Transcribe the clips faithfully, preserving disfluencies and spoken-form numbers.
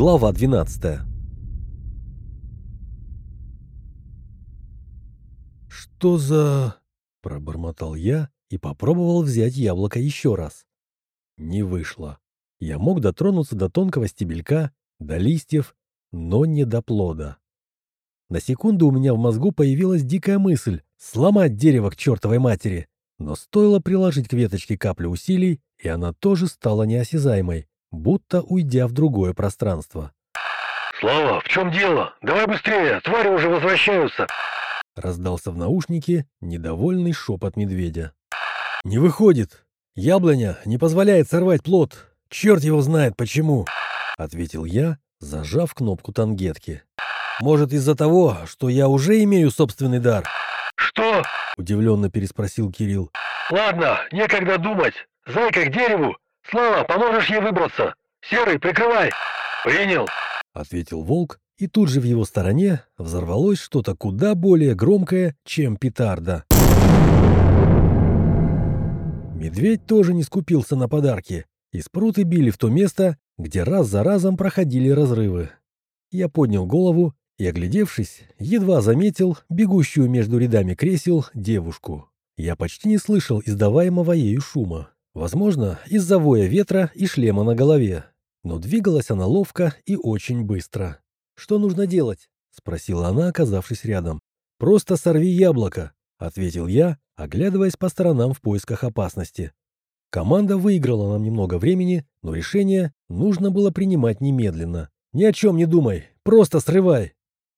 Глава двенадцатая. «Что за...» — пробормотал я и попробовал взять яблоко еще раз. Не вышло. Я мог дотронуться до тонкого стебелька, до листьев, но не до плода. На секунду у меня в мозгу появилась дикая мысль сломать дерево к чертовой матери, но стоило приложить к веточке каплю усилий, и она тоже стала неосязаемой, будто уйдя в другое пространство. «Слава, в чем дело? Давай быстрее, твари уже возвращаются!» Раздался в наушнике недовольный шепот медведя. «Не выходит! Яблоня не позволяет сорвать плод! Черт его знает почему!» — ответил я, зажав кнопку тангетки. «Может, из-за того, что я уже имею собственный дар?» «Что?» — удивленно переспросил Кирилл. «Ладно, некогда думать. Зайка к дереву. Слава, поможешь ей выбраться. Серый, прикрывай!» «Принял!» — ответил волк, и тут же в его стороне взорвалось что-то куда более громкое, чем петарда. Медведь тоже не скупился на подарки, и спруты били в то место, где раз за разом проходили разрывы. Я поднял голову и, оглядевшись, едва заметил бегущую между рядами кресел девушку. Я почти не слышал издаваемого ею шума, возможно, из-за воя ветра и шлема на голове. Но двигалась она ловко и очень быстро. «Что нужно делать?» — спросила она, оказавшись рядом. «Просто сорви яблоко», — ответил я, оглядываясь по сторонам в поисках опасности. Команда выиграла нам немного времени, но решение нужно было принимать немедленно. «Ни о чем не думай, просто срывай!»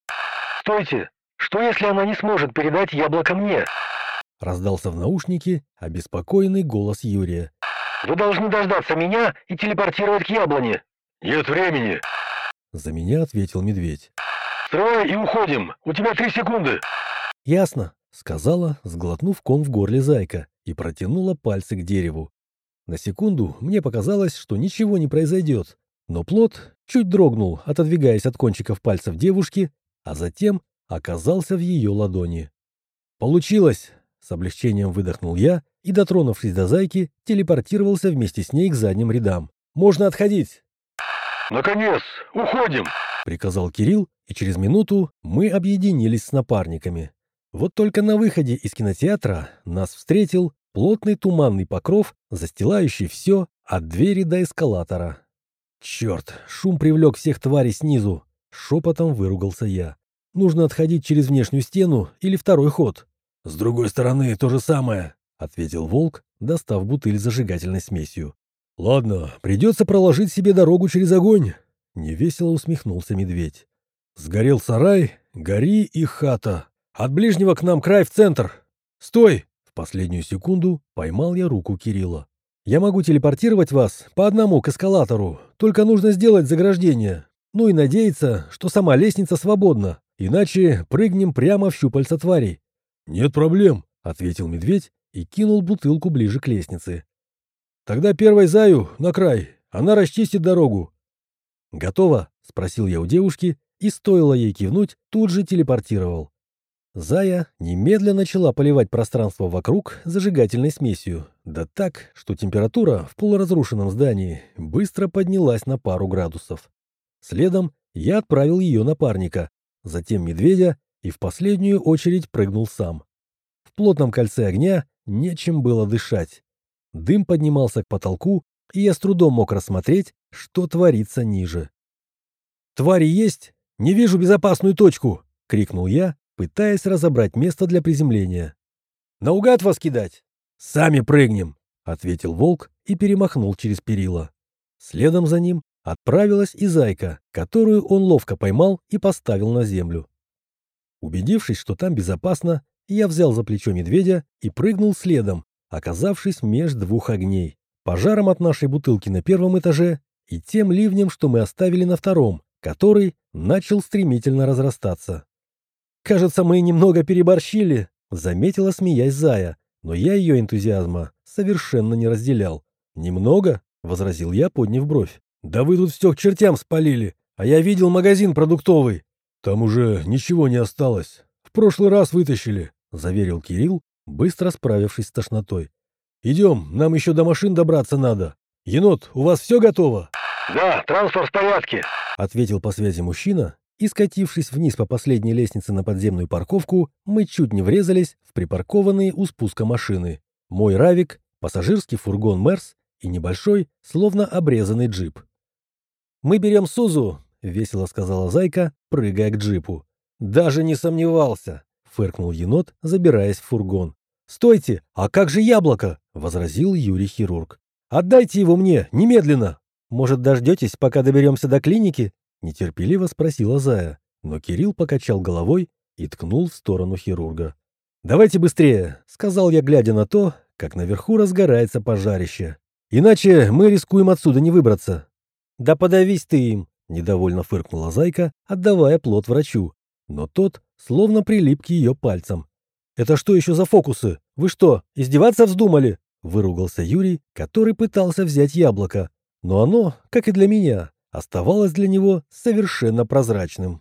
«Стойте! Что, если она не сможет передать яблоко мне?» — раздался в наушнике обеспокоенный голос Юрия. «Вы должны дождаться меня и телепортировать к яблоне». «Нет времени!» — за меня ответил медведь. «Срывай и уходим! У тебя три секунды!» «Ясно», — сказала, сглотнув ком в горле зайка, и протянула пальцы к дереву. На секунду мне показалось, что ничего не произойдет, но плод чуть дрогнул, отодвигаясь от кончиков пальцев девушки, а затем оказался в ее ладони. «Получилось!» — с облегчением выдохнул я и, дотронувшись до зайки, телепортировался вместе с ней к задним рядам. «Можно отходить!» «Наконец! Уходим!» — приказал Кирилл, и через минуту мы объединились с напарниками. Вот только на выходе из кинотеатра нас встретил плотный туманный покров, застилающий все от двери до эскалатора. «Черт, шум привлек всех тварей снизу!» — шепотом выругался я. «Нужно отходить через внешнюю стену или второй ход». «С другой стороны то же самое», — ответил волк, достав бутыль с зажигательной смесью. «Ладно, придется проложить себе дорогу через огонь», — невесело усмехнулся медведь. «Сгорел сарай, гори и хата. От ближнего к нам край в центр. Стой!» В последнюю секунду поймал я руку Кирилла. «Я могу телепортировать вас по одному к эскалатору, только нужно сделать заграждение. Ну и надеяться, что сама лестница свободна, иначе прыгнем прямо в щупальца тварей». «Нет проблем», — ответил медведь и кинул бутылку ближе к лестнице. «Тогда первой заю на край, она расчистит дорогу». «Готово?» — спросил я у девушки, и стоило ей кивнуть, тут же телепортировал. Зая немедленно начала поливать пространство вокруг зажигательной смесью, да так, что температура в полуразрушенном здании быстро поднялась на пару градусов. Следом я отправил ее напарника, затем медведя и в последнюю очередь прыгнул сам. В плотном кольце огня нечем было дышать. Дым поднимался к потолку, и я с трудом мог рассмотреть, что творится ниже. «Твари есть? Не вижу безопасную точку!» — крикнул я, пытаясь разобрать место для приземления. «Наугад вас кидать?» «Сами прыгнем!» — ответил волк и перемахнул через перила. Следом за ним отправилась и зайка, которую он ловко поймал и поставил на землю. Убедившись, что там безопасно, я взял за плечо медведя и прыгнул следом, оказавшись меж двух огней, пожаром от нашей бутылки на первом этаже и тем ливнем, что мы оставили на втором, который начал стремительно разрастаться. «Кажется, мы немного переборщили», — заметила, смеясь, зая, но я ее энтузиазма совершенно не разделял. «Немного?» — возразил я, подняв бровь. «Да вы тут все к чертям спалили, а я видел магазин продуктовый». «Там уже ничего не осталось. В прошлый раз вытащили», — заверил Кирилл, быстро справившись с тошнотой. «Идем, нам еще до машин добраться надо. Енот, у вас все готово?» «Да, транспорт в порядке». ответил по связи мужчина, и, скатившись вниз по последней лестнице на подземную парковку, мы чуть не врезались в припаркованные у спуска машины. Мой Равик, пассажирский фургон Мерс и небольшой, словно обрезанный джип. «Мы берем Сузу», — весело сказала Зайка, прыгая к джипу. «Даже не сомневался», — фыркнул енот, забираясь в фургон. «Стойте, а как же яблоко?» — возразил Юрий-хирург. «Отдайте его мне, немедленно!» «Может, дождетесь, пока доберемся до клиники?» — нетерпеливо спросила Зая, но Кирилл покачал головой и ткнул в сторону хирурга. «Давайте быстрее», — сказал я, глядя на то, как наверху разгорается пожарище. «Иначе мы рискуем отсюда не выбраться». «Да подавись ты им!» — недовольно фыркнула Зайка, отдавая плод врачу. Но тот словно прилип к ее пальцам. «Это что еще за фокусы? Вы что, издеваться вздумали?» — выругался Юрий, который пытался взять яблоко. Но оно, как и для меня, оставалось для него совершенно прозрачным.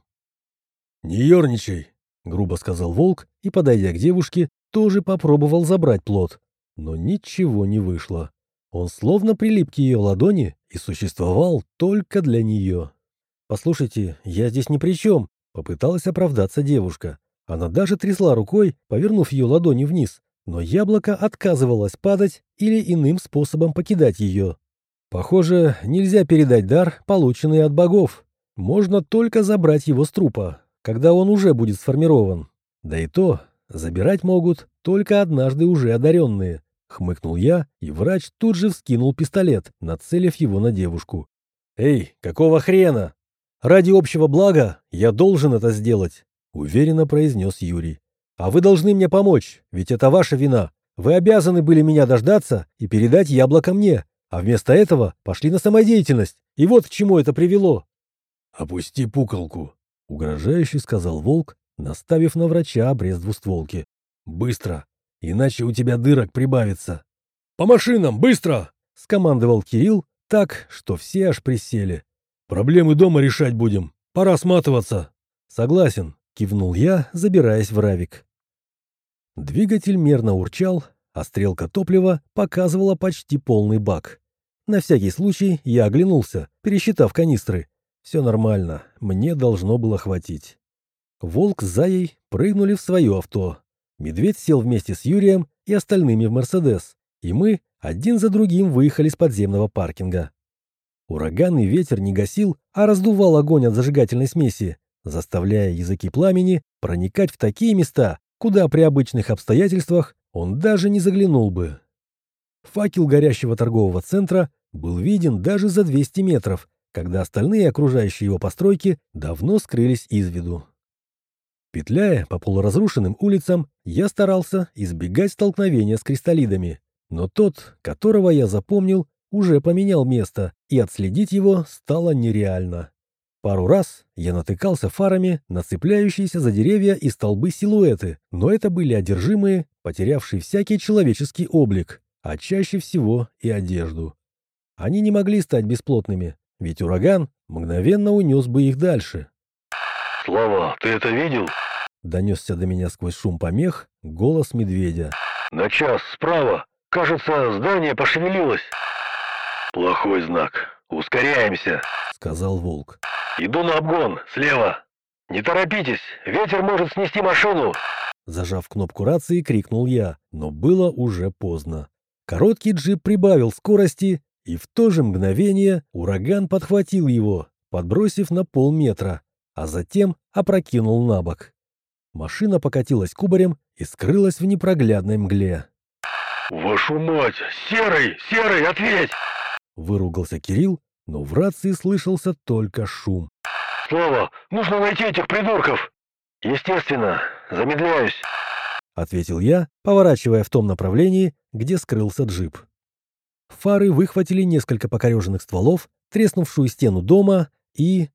«Не ерничай», — грубо сказал волк и, подойдя к девушке, тоже попробовал забрать плод. Но ничего не вышло. Он словно прилип к ее ладони и существовал только для нее. «Послушайте, я здесь ни при чем», — попыталась оправдаться девушка. Она даже трясла рукой, повернув ее ладони вниз, но яблоко отказывалось падать или иным способом покидать ее. Похоже, нельзя передать дар, полученный от богов. Можно только забрать его с трупа, когда он уже будет сформирован. Да и то, забирать могут только однажды уже одаренные. Хмыкнул я, и врач тут же вскинул пистолет, нацелив его на девушку. «Эй, какого хрена? Ради общего блага я должен это сделать», — уверенно произнес Юрий. «А вы должны мне помочь, ведь это ваша вина. Вы обязаны были меня дождаться и передать яблоко мне, а вместо этого пошли на самодеятельность. И вот к чему это привело». «Опусти пуколку», — угрожающе сказал волк, наставив на врача обрез двустволки. «Быстро, иначе у тебя дырок прибавится». «По машинам, быстро!» — скомандовал Кирилл так, что все аж присели. «Проблемы дома решать будем. Пора сматываться». «Согласен», — кивнул я, забираясь в Равик. Двигатель мерно урчал, а стрелка топлива показывала почти полный бак. На всякий случай я оглянулся, пересчитав канистры. Все нормально, мне должно было хватить. Волк с Заей прыгнули в свое авто. Медведь сел вместе с Юрием и остальными в «Мерседес», и мы один за другим выехали с подземного паркинга. Ураганный ветер не гасил, а раздувал огонь от зажигательной смеси, заставляя языки пламени проникать в такие места, куда при обычных обстоятельствах он даже не заглянул бы. Факел горящего торгового центра был виден даже за двести метров, когда остальные окружающие его постройки давно скрылись из виду. Петляя по полуразрушенным улицам, я старался избегать столкновения с кристаллидами, но тот, которого я запомнил, уже поменял место, и отследить его стало нереально. Пару раз я натыкался фарами на цепляющиеся за деревья и столбы силуэты, но это были одержимые, потерявшие всякий человеческий облик, а чаще всего и одежду. Они не могли стать бесплотными, ведь ураган мгновенно унес бы их дальше. «Слава, ты это видел?» — донесся до меня сквозь шум помех голос медведя. «На час справа. Кажется, здание пошевелилось». «Плохой знак. Ускоряемся», — сказал волк. «Иду на обгон, слева. Не торопитесь, ветер может снести машину». Зажав кнопку рации, крикнул я, но было уже поздно. Короткий джип прибавил скорости, и в то же мгновение ураган подхватил его, подбросив на полметра, а затем опрокинул на бок. Машина покатилась кубарем и скрылась в непроглядной мгле. «Вашу мать! Серый! Серый, ответь!» Выругался Кирилл, но в рации слышался только шум. «Слава, нужно найти этих придурков!» «Естественно, замедляюсь», — ответил я, поворачивая в том направлении, где скрылся джип. Фары выхватили несколько покореженных стволов, треснувшую стену дома и...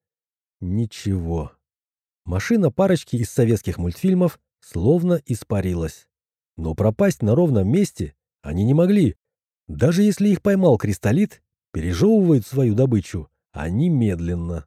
ничего. Машина парочки из советских мультфильмов словно испарилась. Но пропасть на ровном месте они не могли. Даже если их поймал кристаллит, пережевывают свою добычу они медленно.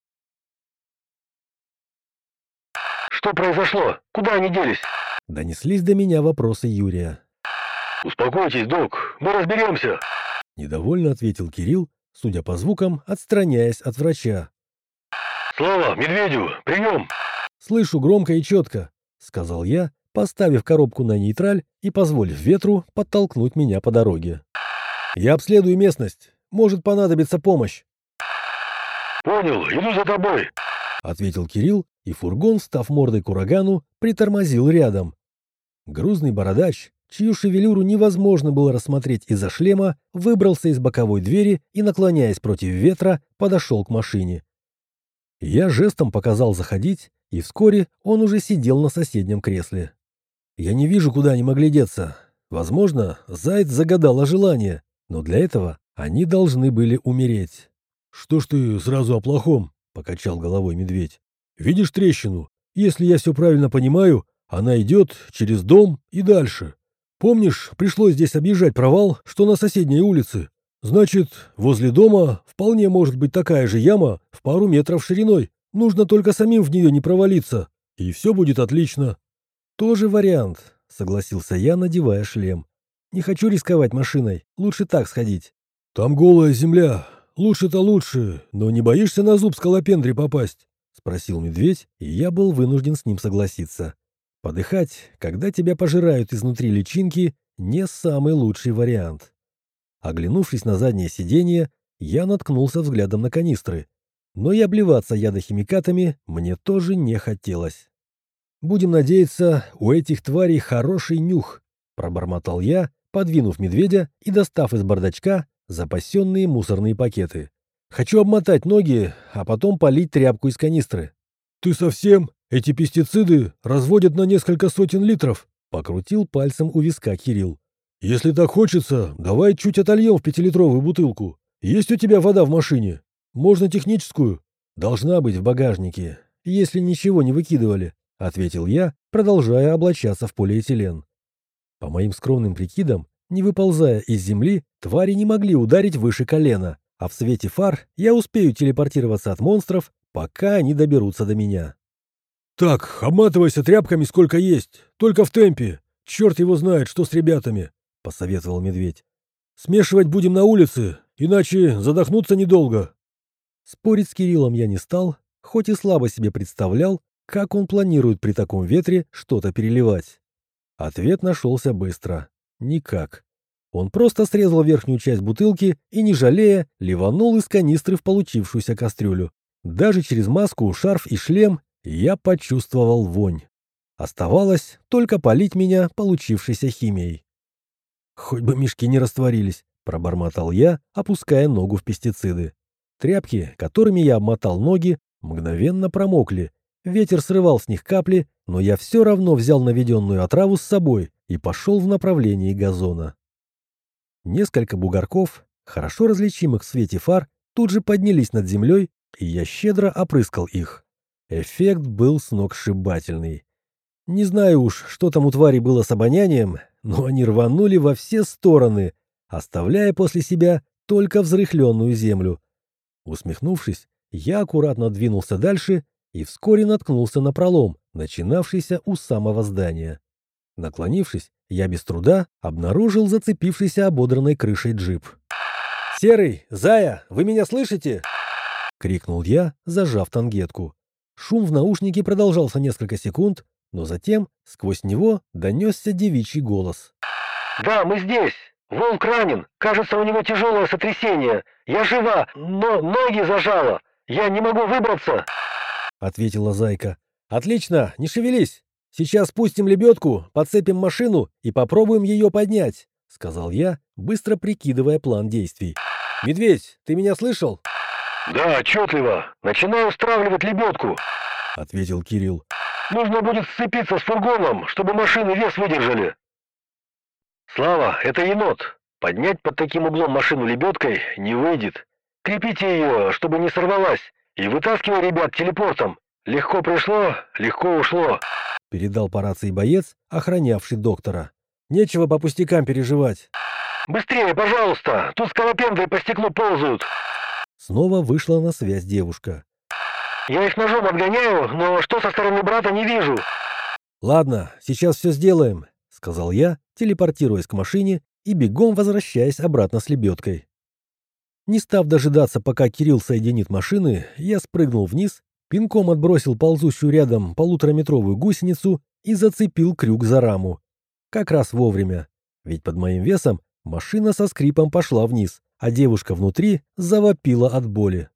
«Что произошло? Куда они делись?» Донеслись до меня вопросы Юрия. «Успокойтесь, док, мы разберемся», — недовольно ответил Кирилл, судя по звукам, отстраняясь от врача. Слава, Медведю, прием!» «Слышу громко и четко», — сказал я, поставив коробку на нейтраль и позволив ветру подтолкнуть меня по дороге. «Я обследую местность. Может понадобиться помощь». «Понял, иду за тобой», — ответил Кирилл, и фургон, став мордой к урагану, притормозил рядом. Грузный бородач, чью шевелюру невозможно было рассмотреть из-за шлема, выбрался из боковой двери и, наклоняясь против ветра, подошел к машине. Я жестом показал заходить, и вскоре он уже сидел на соседнем кресле. Я не вижу, куда они могли деться. Возможно, Заяц загадал о желании, но для этого они должны были умереть. «Что ж ты сразу о плохом?» — покачал головой медведь. «Видишь трещину? Если я все правильно понимаю, она идет через дом и дальше. Помнишь, пришлось здесь объезжать провал, что на соседней улице? Значит, возле дома вполне может быть такая же яма в пару метров шириной. Нужно только самим в нее не провалиться, и все будет отлично». «Тоже вариант», — согласился я, надевая шлем. «Не хочу рисковать машиной, лучше так сходить». «Там голая земля. Лучше-то лучше, но не боишься на зуб скалопендре попасть?» — спросил медведь, и я был вынужден с ним согласиться. Подыхать, когда тебя пожирают изнутри личинки, не самый лучший вариант. Оглянувшись на заднее сиденье, я наткнулся взглядом на канистры, но и обливаться ядохимикатами мне тоже не хотелось. «Будем надеяться, у этих тварей хороший нюх», — пробормотал я, подвинув медведя и достав из бардачка запасенные мусорные пакеты. «Хочу обмотать ноги, а потом полить тряпку из канистры». «Ты совсем? Эти пестициды разводят на несколько сотен литров», — покрутил пальцем у виска Кирилл. «Если так хочется, давай чуть отольем в пятилитровую бутылку. Есть у тебя вода в машине? Можно техническую?» «Должна быть в багажнике, если ничего не выкидывали», — ответил я, продолжая облачаться в полиэтилен. По моим скромным прикидам, не выползая из земли, твари не могли ударить выше колена, а в свете фар я успею телепортироваться от монстров, пока они доберутся до меня. «Так, обматывайся тряпками сколько есть, только в темпе. Черт его знает, что с ребятами», — посоветовал медведь. «Смешивать будем на улице, иначе задохнуться недолго». Спорить с Кириллом я не стал, хоть и слабо себе представлял, как он планирует при таком ветре что-то переливать. Ответ нашелся быстро. Никак. Он просто срезал верхнюю часть бутылки и, не жалея, ливанул из канистры в получившуюся кастрюлю. Даже через маску, шарф и шлем я почувствовал вонь. Оставалось только полить меня получившейся химией. «Хоть бы мешки не растворились», — пробормотал я, опуская ногу в пестициды. Тряпки, которыми я обмотал ноги, мгновенно промокли. Ветер срывал с них капли, но я все равно взял наведенную отраву с собой и пошел в направлении газона. Несколько бугорков, хорошо различимых в свете фар, тут же поднялись над землей, и я щедро опрыскал их. Эффект был сногсшибательный. Не знаю уж, что там у тварей было с обонянием, но они рванули во все стороны, оставляя после себя только взрыхленную землю. Усмехнувшись, я аккуратно двинулся дальше и вскоре наткнулся на пролом, начинавшийся у самого здания. Наклонившись, я без труда обнаружил зацепившийся ободранной крышей джип. «Серый, Зая, вы меня слышите?» — крикнул я, зажав тангетку. Шум в наушнике продолжался несколько секунд, но затем сквозь него донесся девичий голос. «Да, мы здесь. Волк ранен. Кажется, у него тяжелое сотрясение. Я жива, но ноги зажало. Я не могу выбраться», — ответила Зайка. «Отлично, не шевелись. Сейчас спустим лебедку, подцепим машину и попробуем ее поднять», — сказал я, быстро прикидывая план действий. «Медведь, ты меня слышал?» «Да, отчетливо. Начинаю устраивать лебедку», — ответил Кирилл. «Нужно будет сцепиться с фургоном, чтобы машины вес выдержали». «Слава, это енот. Поднять под таким углом машину лебедкой не выйдет. Крепите ее, чтобы не сорвалась, и вытаскивай ребят телепортом. Легко пришло, легко ушло», — передал по рации боец, охранявший доктора. «Нечего по пустякам переживать». «Быстрее, пожалуйста, тут скалопендры по стеклу ползают». Снова вышла на связь девушка. «Я их ножом отгоняю, но что со стороны брата не вижу». «Ладно, сейчас все сделаем», — сказал я, телепортируясь к машине и бегом возвращаясь обратно с лебедкой. Не став дожидаться, пока Кирилл соединит машины, я спрыгнул вниз, пинком отбросил ползущую рядом полутораметровую гусеницу и зацепил крюк за раму. Как раз вовремя, ведь под моим весом машина со скрипом пошла вниз, а девушка внутри завопила от боли.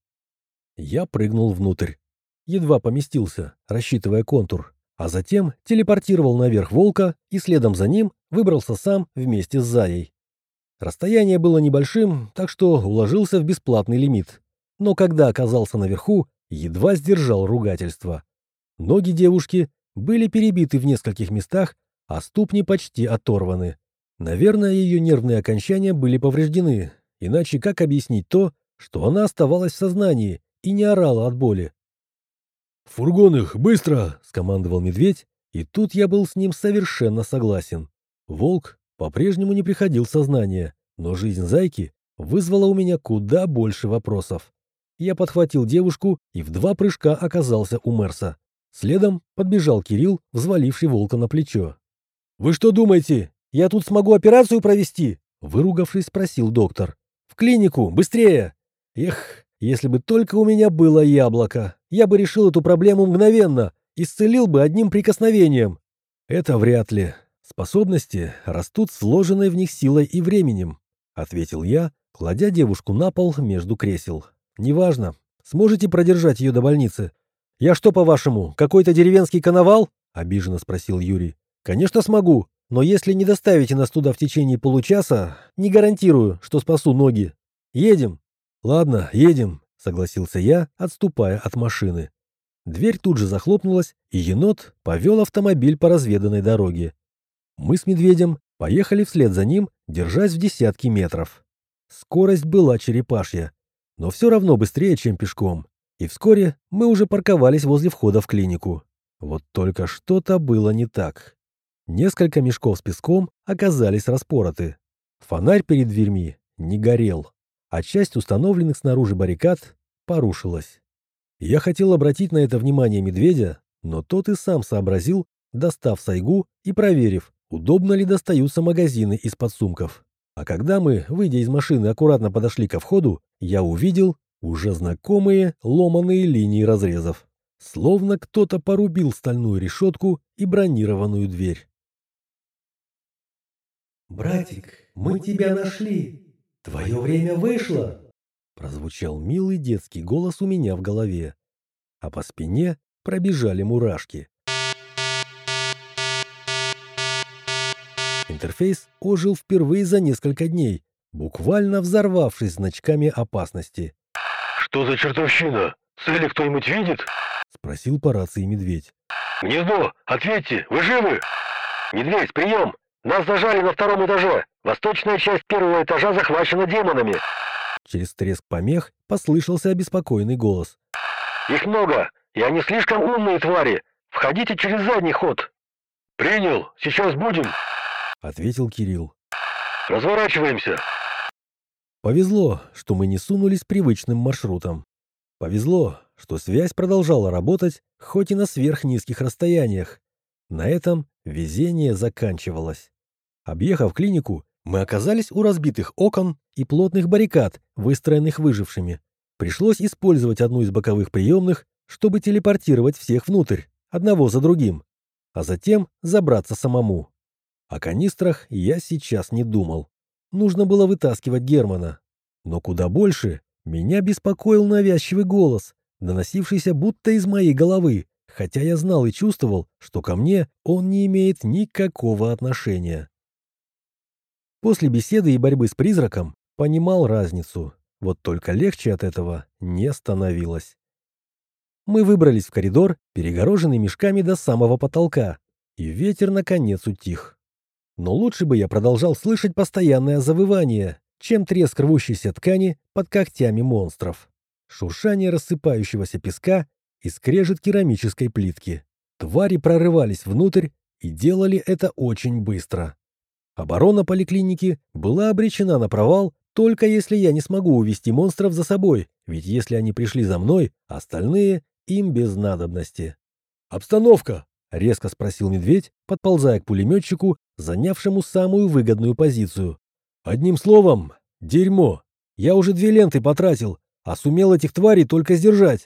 Я прыгнул внутрь. Едва поместился, рассчитывая контур, а затем телепортировал наверх волка и следом за ним выбрался сам вместе с Заей. Расстояние было небольшим, так что уложился в бесплатный лимит. Но когда оказался наверху, едва сдержал ругательство. Ноги девушки были перебиты в нескольких местах, а ступни почти оторваны. Наверное, ее нервные окончания были повреждены, иначе как объяснить то, что она оставалась в сознании и не орала от боли? «В фургон их, быстро!» — скомандовал медведь, и тут я был с ним совершенно согласен. Волк по-прежнему не приходил в сознание, но жизнь зайки вызвала у меня куда больше вопросов. Я подхватил девушку и в два прыжка оказался у Мерса. Следом подбежал Кирилл, взваливший волка на плечо. «Вы что думаете, я тут смогу операцию провести?» — выругавшись, спросил доктор. «В клинику, быстрее!» Эх, если бы только у меня было яблоко, я бы решил эту проблему мгновенно, исцелил бы одним прикосновением. Это вряд ли. Способности растут с вложенной в них силой и временем, ответил я, кладя девушку на пол между кресел. Неважно, сможете продержать ее до больницы. Я что, по-вашему, какой-то деревенский коновал? Обиженно спросил Юрий. Конечно, смогу, но если не доставите нас туда в течение получаса, не гарантирую, что спасу ноги. Едем. Ладно, едем, согласился я, отступая от машины. Дверь тут же захлопнулась, и енот повел автомобиль по разведанной дороге. Мы с медведем поехали вслед за ним, держась в десятки метров. Скорость была черепашья, но все равно быстрее, чем пешком. И вскоре мы уже парковались возле входа в клинику. Вот только что-то было не так. Несколько мешков с песком оказались распороты. Фонарь перед дверьми не горел, а часть установленных снаружи баррикад порушилась. Я хотел обратить на это внимание медведя, но тот и сам сообразил, достав сайгу и проверив, удобно ли достаются магазины из подсумков. А когда мы, выйдя из машины, аккуратно подошли ко входу, я увидел уже знакомые ломаные линии разрезов. Словно кто-то порубил стальную решетку и бронированную дверь. «Братик, мы тебя нашли! Твое время вышло!» Прозвучал милый детский голос у меня в голове, а по спине пробежали мурашки. Интерфейс ожил впервые за несколько дней, буквально взорвавшись значками опасности. «Что за чертовщина? Цели кто-нибудь видит?» — спросил по рации медведь. «Гнездо, ответьте, вы живы? Медведь, прием! Нас зажали на втором этаже. Восточная часть первого этажа захвачена демонами». Через треск помех послышался обеспокоенный голос. «Их много, и они слишком умные твари. Входите через задний ход». «Принял, сейчас будем», — ответил Кирилл. «Разворачиваемся». Повезло, что мы не сунулись привычным маршрутом. Повезло, что связь продолжала работать, хоть и на сверхнизких расстояниях. На этом везение заканчивалось. Объехав клинику, мы оказались у разбитых окон и плотных баррикад, выстроенных выжившими. Пришлось использовать одну из боковых приемных, чтобы телепортировать всех внутрь, одного за другим, а затем забраться самому. О канистрах я сейчас не думал. Нужно было вытаскивать Германа. Но куда больше меня беспокоил навязчивый голос, доносившийся будто из моей головы, хотя я знал и чувствовал, что ко мне он не имеет никакого отношения. После беседы и борьбы с призраком понимал разницу, вот только легче от этого не становилось. Мы выбрались в коридор, перегороженный мешками до самого потолка, и ветер наконец утих. Но лучше бы я продолжал слышать постоянное завывание, чем треск рвущейся ткани под когтями монстров, шуршание рассыпающегося песка и скрежет керамической плитки. Твари прорывались внутрь и делали это очень быстро. Оборона поликлиники была обречена на провал, только если я не смогу увести монстров за собой, ведь если они пришли за мной, остальные им без надобности. «Обстановка!» — резко спросил медведь, подползая к пулеметчику, занявшему самую выгодную позицию. «Одним словом, дерьмо. Я уже две ленты потратил, а сумел этих тварей только сдержать.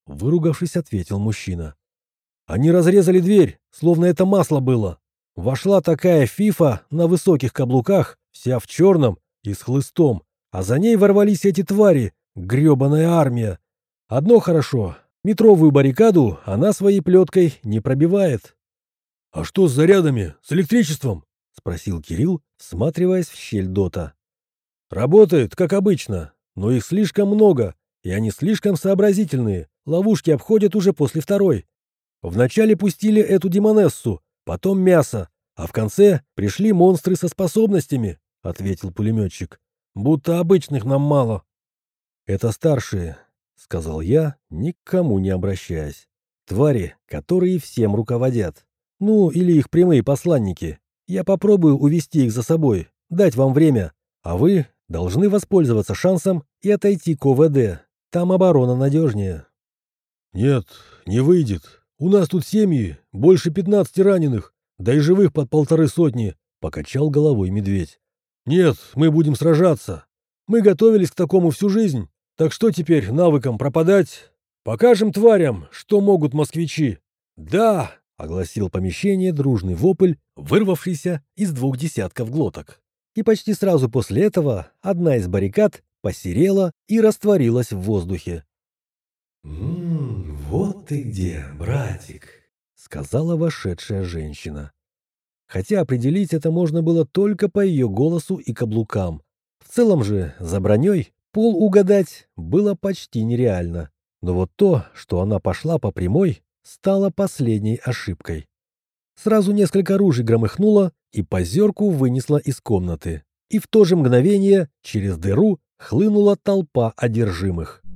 выругавшись, ответил мужчина. Они разрезали дверь, словно это масло было. Вошла такая фифа на высоких каблуках, вся в черном и с хлыстом, а за ней ворвались эти твари, гребаная армия. Одно хорошо, метровую баррикаду она своей плеткой не пробивает. — А что с зарядами, с электричеством? — спросил Кирилл, всматриваясь в щель дота. — Работает, как обычно, но их слишком много, и они слишком сообразительные, ловушки обходят уже после второй. Вначале пустили эту демонессу, потом мясо, а в конце пришли монстры со способностями, — ответил пулеметчик. — Будто обычных нам мало. — Это старшие, — сказал я, никому не обращаясь. Твари, которые всем руководят. Ну, или их прямые посланники. Я попробую увести их за собой, дать вам время, а вы должны воспользоваться шансом и отойти к О В Д. Там оборона надежнее. — Нет, не выйдет. У нас тут семьи, больше пятнадцати раненых, да и живых под полторы сотни, — покачал головой медведь. — Нет, мы будем сражаться. Мы готовились к такому всю жизнь, так что теперь навыкам пропадать? Покажем тварям, что могут москвичи. — Да! — огласил помещение дружный вопль, вырвавшийся из двух десятков глоток. И почти сразу после этого одна из баррикад посерела и растворилась в воздухе. «М-м, вот ты где, братик», — сказала вошедшая женщина. Хотя определить это можно было только по ее голосу и каблукам. В целом же за броней пол угадать было почти нереально. Но вот то, что она пошла по прямой, стало последней ошибкой. Сразу несколько ружей громыхнуло, и позерку вынесло из комнаты. И в то же мгновение через дыру хлынула толпа одержимых.